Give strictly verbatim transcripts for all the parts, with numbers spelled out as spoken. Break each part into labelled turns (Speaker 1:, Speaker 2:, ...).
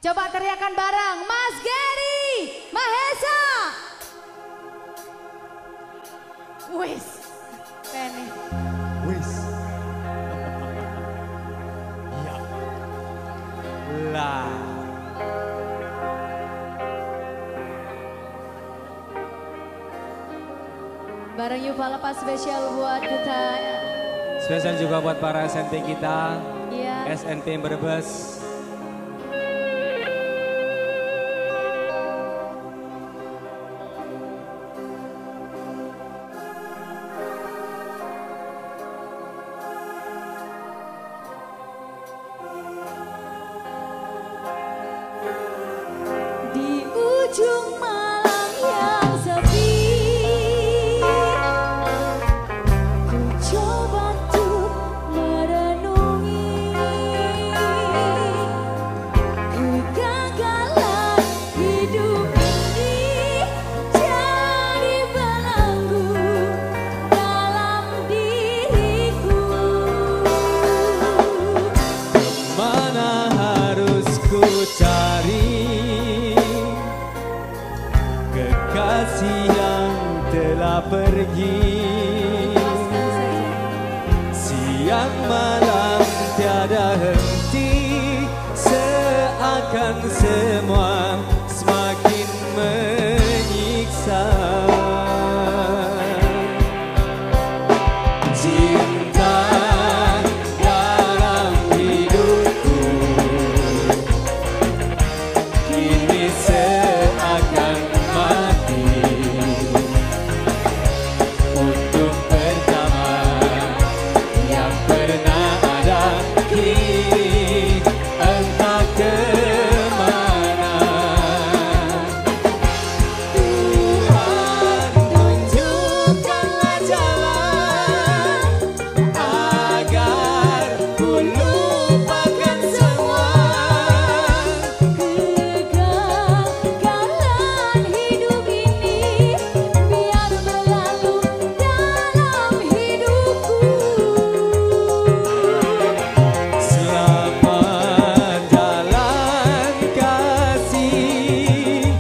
Speaker 1: Coba teriakan bareng, Mas Gary Mahesa. Wis, Penny.
Speaker 2: Wis. Ya. Lah.
Speaker 1: Bareng Yuva lepas spesial buat kita.
Speaker 2: Spesial juga buat para S N P kita.
Speaker 1: Iya.
Speaker 2: S N P Brebes.
Speaker 1: Di ujung malam yang sepi, ku coba untuk merenungi kegagalan hidup ini jadi belenggu dalam diriku.
Speaker 2: Mana harus ku cari kekasih yang telah pergi. Siang malam tiada henti, seakan semua semakin menyiksa. Cinta dalam hidupku kini seakan mati. Untuk pertama yang pernah ada, kini entah kemana. Tuhan tunjukkanlah jalan agar ku lupakan semua
Speaker 1: Kegagalan hidup ini biar berlalu dalam hidupku.
Speaker 2: Selamat jalan kasih,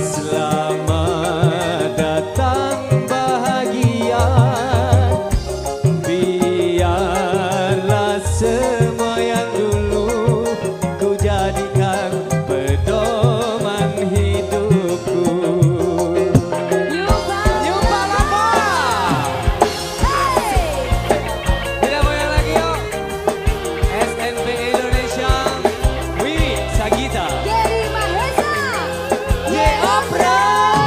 Speaker 2: selamat datang bahagia. Biarlah semua yang dulu ku jadikan pedoman hidupku.
Speaker 1: Yuva,
Speaker 2: Yuva Lapa.
Speaker 1: hey!
Speaker 2: Tidak goyang lagi yuk. S N P Indonesia, Wiwi Sagita.
Speaker 1: Gary Mahesa.
Speaker 2: Ye Opera.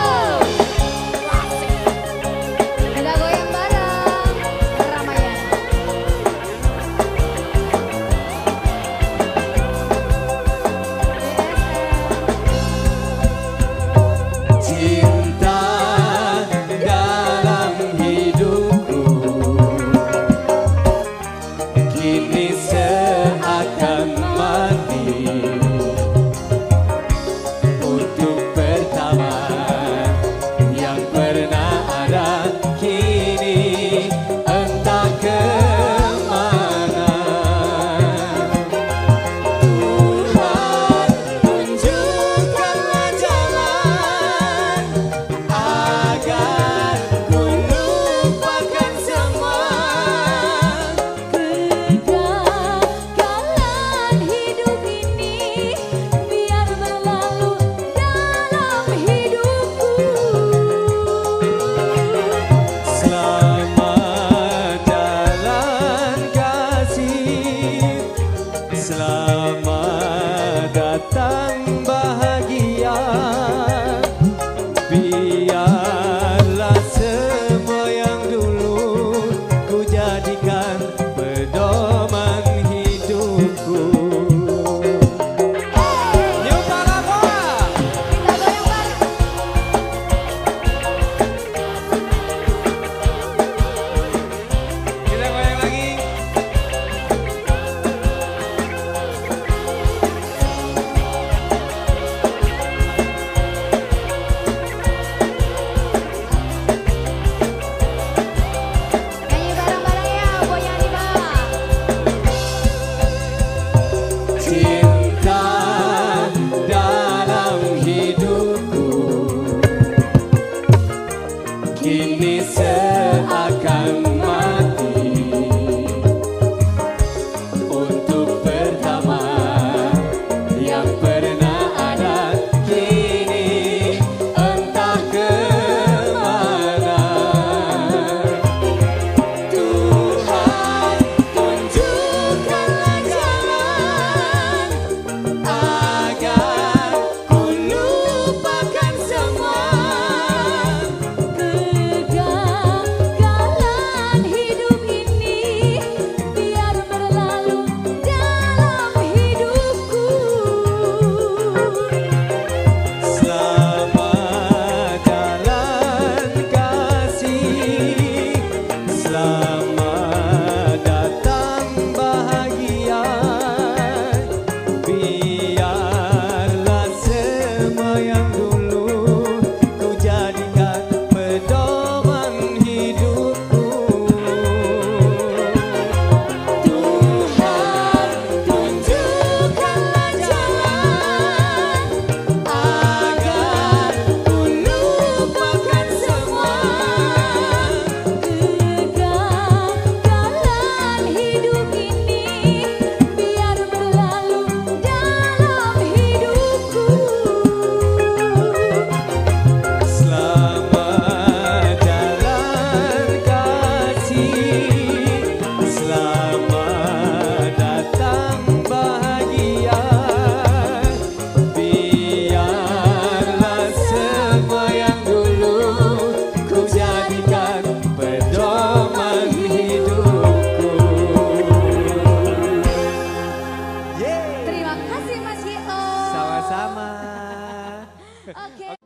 Speaker 1: Kita goyang bareng Ramayana.
Speaker 2: Cinta dalam hidupku kini seakan mati. Untuk pertama yang pernah ada, kini entah kemana. Tuhan tunjukkanlah jalan agar ku lupakan semua
Speaker 1: Kegagalan hidup ini biar berlalu dalam hidupku.
Speaker 2: Selamat jalan kasih, selamat datang bahagia. Biarlah semua yang dulu ku jadikan pedoman hidupku. Yuva Lapa.
Speaker 1: Kita goyang bareng.
Speaker 2: Kita goyang lagi. yang pernah ada kini entah kemana. Tuhan tunjukkanlah jalan agar ku lupakan semua
Speaker 1: Kegagalan hidup ini biar berlalu dalam hidupku.
Speaker 2: Selamat jalan kasih, selamat datang bahagia. Biarlah semua yang dulu ku jadikan pedoman hidupku. Tuhan tunjukkanlah jalan agar ku lupakan semua
Speaker 1: Kegagalan hidup ini biar berlalu dalam hidupku.
Speaker 2: Selamat jalan kasih, selamat datang bahagia. Biarlah semua yang dulu ku jadikan pedoman hidupku. Yeay.
Speaker 1: Terima kasih Mas Gio.
Speaker 2: Sama-sama.
Speaker 1: Oke.